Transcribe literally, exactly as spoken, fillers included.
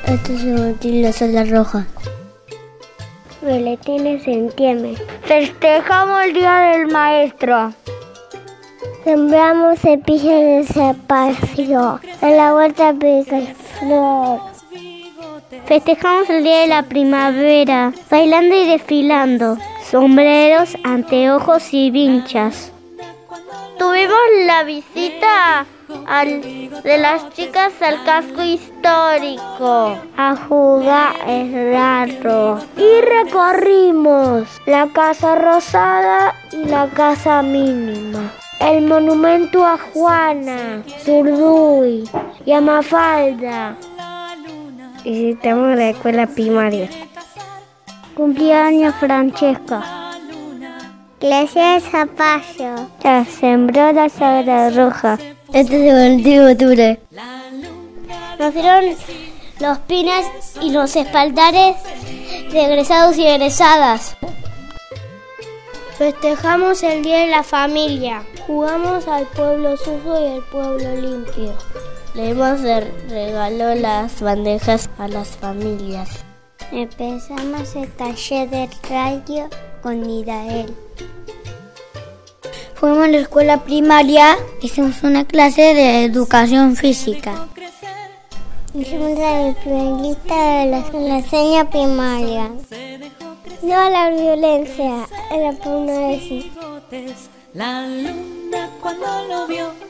Este es un útil la sala roja. Boletines en Tieme. Festejamos el Día del Maestro. Sembramos cepillos de zapacio. En la huerta pica flor. Festejamos el Día de la Primavera, bailando y desfilando. Sombreros, anteojos y vinchas. Tuvimos la visita al, de las chicas al casco histórico a jugar el rato. Y recorrimos la Casa Rosada y la Casa Mínima. El monumento a Juana, Zurduy y a Mafalda. Visitamos la escuela primaria. Cumpleaños Francesca. Clase de zapallo. Ya sembró la sala roja. Este es el veintiuno de octubre. Nos dieron los pines y los espaldares de egresados y egresadas. Festejamos el Día de la Familia. Jugamos al pueblo sucio y al pueblo limpio. Le dimos de regalo las bandejas a las familias. Empezamos el taller de radio con Idael. Fuimos a la escuela primaria, hicimos una clase de educación física. Hicimos la primera lista de la, la enseña primaria. No a la violencia, era por una vez. La luna cuando lo vio